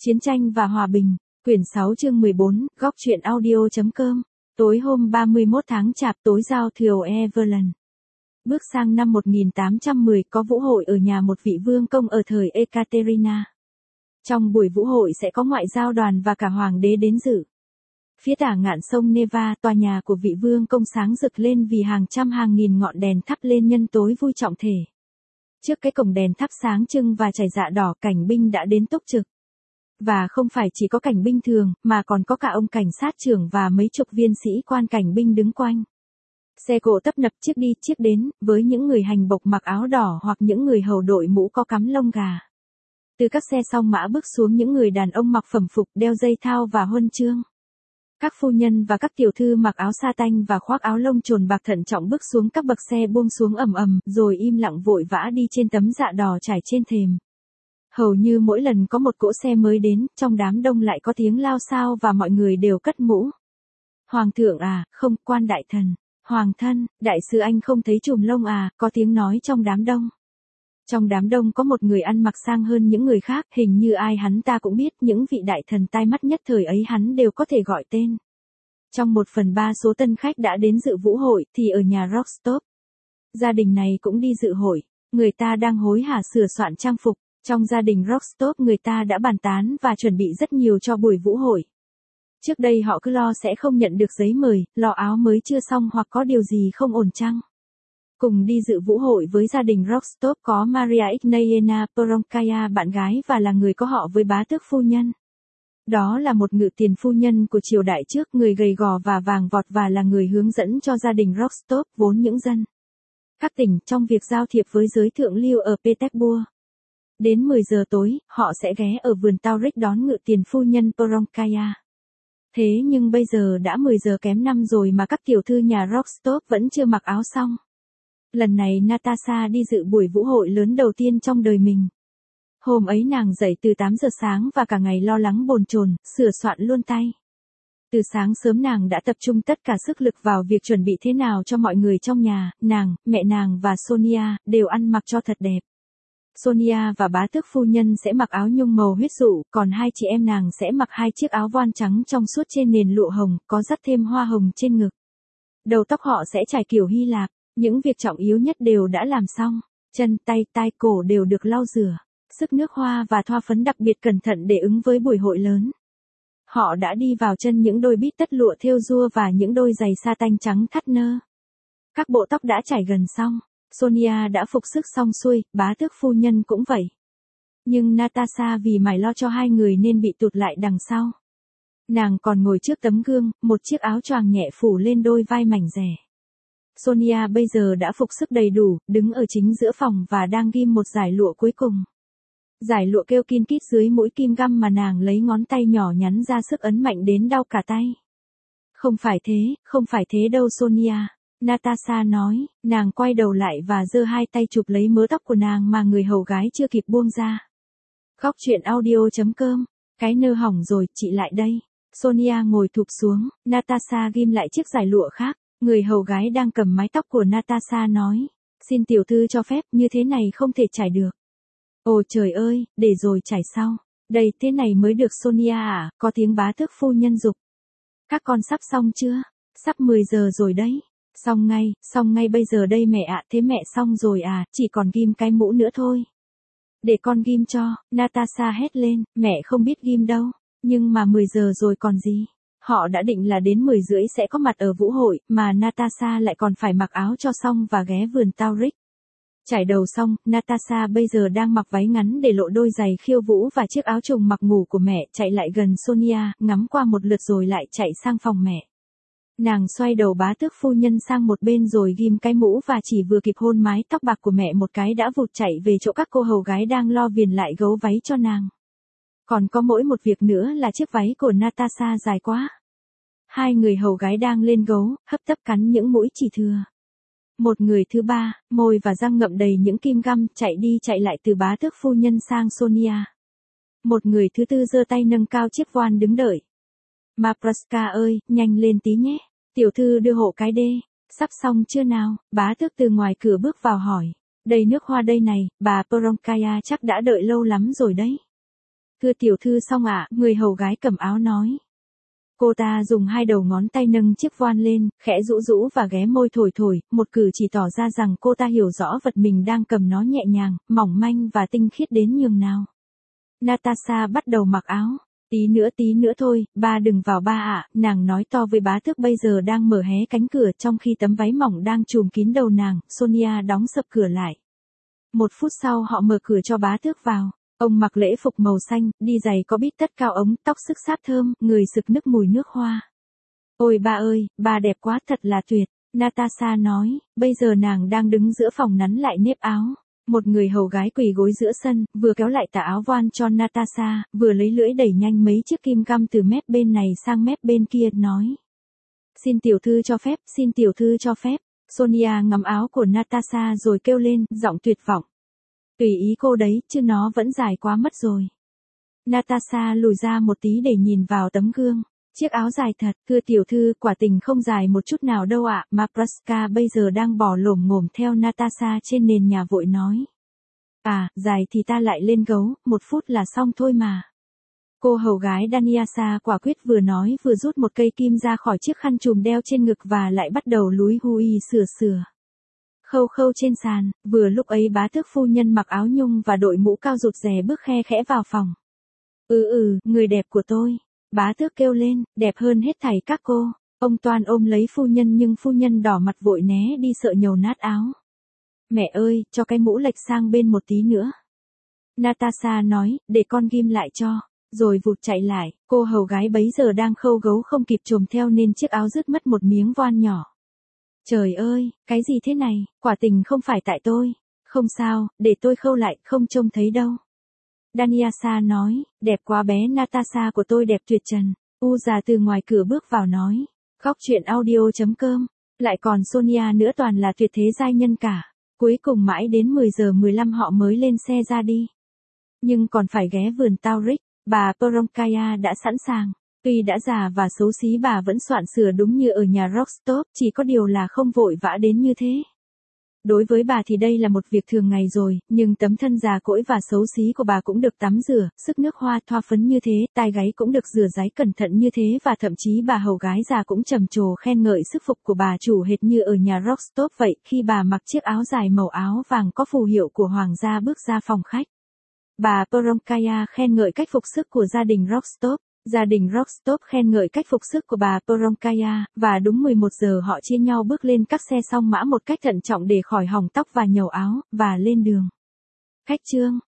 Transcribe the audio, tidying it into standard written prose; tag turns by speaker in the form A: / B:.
A: Chiến tranh và hòa bình, quyển 6 chương 14, góc truyện audio.com. Tối hôm 31 tháng Chạp, tối giao thừa Evelyn. Bước sang năm 1810 có vũ hội ở nhà một vị vương công ở thời Ekaterina. Trong buổi vũ hội sẽ có ngoại giao đoàn và cả hoàng đế đến dự. Phía tả ngạn sông Neva, tòa nhà của vị vương công sáng rực lên vì hàng trăm hàng nghìn ngọn đèn thắp lên nhân tối vui trọng thể. Trước cái cổng đèn thắp sáng trưng và chảy dạ đỏ, cảnh binh đã đến túc trực. Và không phải chỉ có cảnh binh thường, mà còn có cả ông cảnh sát trưởng và mấy chục viên sĩ quan cảnh binh đứng quanh. Xe cộ tấp nập chiếc đi chiếc đến, với những người hành bộc mặc áo đỏ hoặc những người hầu đội mũ có cắm lông gà. Từ các xe song mã bước xuống những người đàn ông mặc phẩm phục đeo dây thao và huân chương. Các phu nhân và các tiểu thư mặc áo sa tanh và khoác áo lông trồn bạc thận trọng bước xuống các bậc xe buông xuống ầm ầm, rồi im lặng vội vã đi trên tấm dạ đỏ trải trên thềm. Hầu như mỗi lần có một cỗ xe mới đến, trong đám đông lại có tiếng lao xao và mọi người đều cất mũ. Hoàng thượng à, không, quan đại thần. Hoàng thân, đại sứ anh không thấy chùm lông à, có tiếng nói trong đám đông. Trong đám đông có một người ăn mặc sang hơn những người khác, hình như ai hắn ta cũng biết, những vị đại thần tai mắt nhất thời ấy hắn đều có thể gọi tên. Trong 1/3 số tân khách đã đến dự vũ hội thì ở nhà Rostov. Gia đình này cũng đi dự hội, người ta đang hối hả sửa soạn trang phục. Trong gia đình Rostov người ta đã bàn tán và chuẩn bị rất nhiều cho buổi vũ hội. Trước đây họ cứ lo sẽ không nhận được giấy mời, lo áo mới chưa xong hoặc có điều gì không ổn chăng. Cùng đi dự vũ hội với gia đình Rostov có Maria Ignatievna Poronkaya, bạn gái và là người có họ với bá tước phu nhân. Đó là một ngự tiền phu nhân của triều đại trước, người gầy gò và vàng vọt và là người hướng dẫn cho gia đình Rostov vốn những dân các tỉnh trong việc giao thiệp với giới thượng lưu ở Petersburg. Đến 10 giờ tối, họ sẽ ghé ở vườn Taurik đón ngự tiền phu nhân Poronkaya. Thế nhưng bây giờ đã 10 giờ kém 5 rồi mà các tiểu thư nhà Rostov vẫn chưa mặc áo xong. Lần này Natasha đi dự buổi vũ hội lớn đầu tiên trong đời mình. Hôm ấy nàng dậy từ 8 giờ sáng và cả ngày lo lắng bồn chồn, sửa soạn luôn tay. Từ sáng sớm nàng đã tập trung tất cả sức lực vào việc chuẩn bị thế nào cho mọi người trong nhà, nàng, mẹ nàng và Sonia đều ăn mặc cho thật đẹp. Sonia và bá tước phu nhân sẽ mặc áo nhung màu huyết dụ, còn hai chị em nàng sẽ mặc hai chiếc áo voan trắng trong suốt trên nền lụa hồng, có dắt thêm hoa hồng trên ngực. Đầu tóc họ sẽ trải kiểu Hy Lạp, những việc trọng yếu nhất đều đã làm xong, chân, tay, tai, cổ đều được lau rửa, sức nước hoa và thoa phấn đặc biệt cẩn thận để ứng với buổi hội lớn. Họ đã đi vào chân những đôi bít tất lụa thêu rua và những đôi giày sa tanh trắng thắt nơ. Các bộ tóc đã chải gần xong. Sonia đã phục sức xong xuôi, bá tước phu nhân cũng vậy. Nhưng Natasha vì mải lo cho hai người nên bị tụt lại đằng sau. Nàng còn ngồi trước tấm gương, một chiếc áo choàng nhẹ phủ lên đôi vai mảnh dẻ. Sonia bây giờ đã phục sức đầy đủ, đứng ở chính giữa phòng và đang ghim một dải lụa cuối cùng. Dải lụa kêu kin kít dưới mũi kim găm mà nàng lấy ngón tay nhỏ nhắn ra sức ấn mạnh đến đau cả tay. Không phải thế đâu Sonia. Natasha nói, nàng quay đầu lại và giơ hai tay chụp lấy mớ tóc của nàng mà người hầu gái chưa kịp buông ra. Góc truyện audio.com, cái nơ hỏng rồi, chị lại đây. Sonia ngồi thụp xuống, Natasha ghim lại chiếc dải lụa khác, người hầu gái đang cầm mái tóc của Natasha nói, xin tiểu thư cho phép, như thế này không thể trải được. Ồ trời ơi, để rồi trải sau. Đây thế này mới được Sonia à, có tiếng bá tước phu nhân dục. Các con sắp xong chưa? Sắp 10 giờ rồi đấy. Xong ngay bây giờ đây mẹ ạ, thế mẹ xong rồi à, chỉ còn ghim cái mũ nữa thôi. Để con ghim cho, Natasha hét lên, mẹ không biết ghim đâu, nhưng mà 10 giờ rồi còn gì. Họ đã định là đến 10 rưỡi sẽ có mặt ở vũ hội, mà Natasha lại còn phải mặc áo cho xong và ghé vườn Taurik. Trải đầu xong, Natasha bây giờ đang mặc váy ngắn để lộ đôi giày khiêu vũ và chiếc áo trùng mặc ngủ của mẹ, chạy lại gần Sonia, ngắm qua một lượt rồi lại chạy sang phòng mẹ. Nàng xoay đầu bá tước phu nhân sang một bên rồi ghim cái mũ và chỉ vừa kịp hôn mái tóc bạc của mẹ một cái đã vụt chạy về chỗ các cô hầu gái đang lo viền lại gấu váy cho nàng. Còn có mỗi một việc nữa là chiếc váy của Natasha dài quá. Hai người hầu gái đang lên gấu, hấp tấp cắn những mũi chỉ thừa. Một người thứ ba, môi và răng ngậm đầy những kim găm, chạy đi chạy lại từ bá tước phu nhân sang Sonia. Một người thứ tư giơ tay nâng cao chiếc voan đứng đợi. Maproska ơi, nhanh lên tí nhé. Tiểu thư đưa hộ cái đê. Sắp xong chưa nào? Bá tước từ ngoài cửa bước vào hỏi. Đầy nước hoa đây này, bà Poronkaya chắc đã đợi lâu lắm rồi đấy. Thưa tiểu thư xong ạ, người hầu gái cầm áo nói. Cô ta dùng hai đầu ngón tay nâng chiếc voan lên, khẽ rũ rũ và ghé môi thổi thổi, một cử chỉ tỏ ra rằng cô ta hiểu rõ vật mình đang cầm nó nhẹ nhàng, mỏng manh và tinh khiết đến nhường nào. Natasha bắt đầu mặc áo. Tí nữa thôi, ba đừng vào ba ạ, nàng nói to với bá tước bây giờ đang mở hé cánh cửa trong khi tấm váy mỏng đang trùm kín đầu nàng. Sonia đóng sập cửa lại. 1 phút sau họ mở cửa cho bá tước vào. Ông mặc lễ phục màu xanh, đi giày có bít tất cao ống, tóc sức sát thơm, người sực nức mùi nước hoa. Ôi ba ơi, ba đẹp quá, thật là tuyệt, Natasha nói, bây giờ nàng đang đứng giữa phòng nắn lại nếp áo. Một người hầu gái quỳ gối giữa sân, vừa kéo lại tà áo voan cho Natasha, vừa lấy lưỡi đẩy nhanh mấy chiếc kim găm từ mép bên này sang mép bên kia, nói. Xin tiểu thư cho phép, xin tiểu thư cho phép. Sonia ngắm áo của Natasha rồi kêu lên, giọng tuyệt vọng. Tùy ý cô đấy, chứ nó vẫn dài quá mất rồi. Natasha lùi ra một tí để nhìn vào tấm gương. Chiếc áo dài thật, thưa tiểu thư, quả tình không dài một chút nào đâu ạ. Mapraska bây giờ đang bò lổm ngổm theo Natasha trên nền nhà vội nói. À, dài thì ta lại lên gấu, 1 phút là xong thôi mà. Cô hầu gái Danyasa quả quyết vừa nói vừa rút một cây kim ra khỏi chiếc khăn trùm đeo trên ngực và lại bắt đầu lúi húi sửa. Khâu trên sàn, vừa lúc ấy bá tước phu nhân mặc áo nhung và đội mũ cao rụt rè bước khe khẽ vào phòng. Người đẹp của tôi. Bá tước kêu lên, đẹp hơn hết thảy các cô. Ông toàn ôm lấy phu nhân nhưng phu nhân đỏ mặt vội né đi sợ nhầu nát áo. Mẹ ơi, cho cái mũ lệch sang bên một tí nữa. Natasha nói, để con ghim lại cho. Rồi vụt chạy lại, cô hầu gái bấy giờ đang khâu gấu không kịp chồm theo nên chiếc áo rứt mất một miếng voan nhỏ. Trời ơi, cái gì thế này, quả tình không phải tại tôi. Không sao, để tôi khâu lại, không trông thấy đâu. Danyasa nói, đẹp quá bé Natasha của tôi đẹp tuyệt trần. Già từ ngoài cửa bước vào nói. Góc chuyện audio.com. Lại còn Sonia nữa toàn là tuyệt thế giai nhân cả. Cuối cùng mãi đến 10 giờ 15 họ mới lên xe ra đi. Nhưng còn phải ghé vườn Tauric, bà Poronkaya đã sẵn sàng. Tuy đã già và xấu xí bà vẫn soạn sửa đúng như ở nhà Rostov, chỉ có điều là không vội vã đến như thế. Đối với bà thì đây là một việc thường ngày rồi, nhưng tấm thân già cỗi và xấu xí của bà cũng được tắm rửa, sức nước hoa thoa phấn như thế, tai gáy cũng được rửa ráy cẩn thận như thế và thậm chí bà hầu gái già cũng trầm trồ khen ngợi sức phục của bà chủ hệt như ở nhà Rostov vậy. Khi bà mặc chiếc áo dài màu áo vàng có phù hiệu của hoàng gia bước ra phòng khách. Bà Poronkaya khen ngợi cách phục sức của gia đình Rostov. Gia đình Rostov khen ngợi cách phục sức của bà Poronkaya, và đúng 11 giờ họ chia nhau bước lên các xe song mã một cách thận trọng để khỏi hỏng tóc và nhầu áo, và lên đường. Khách trương.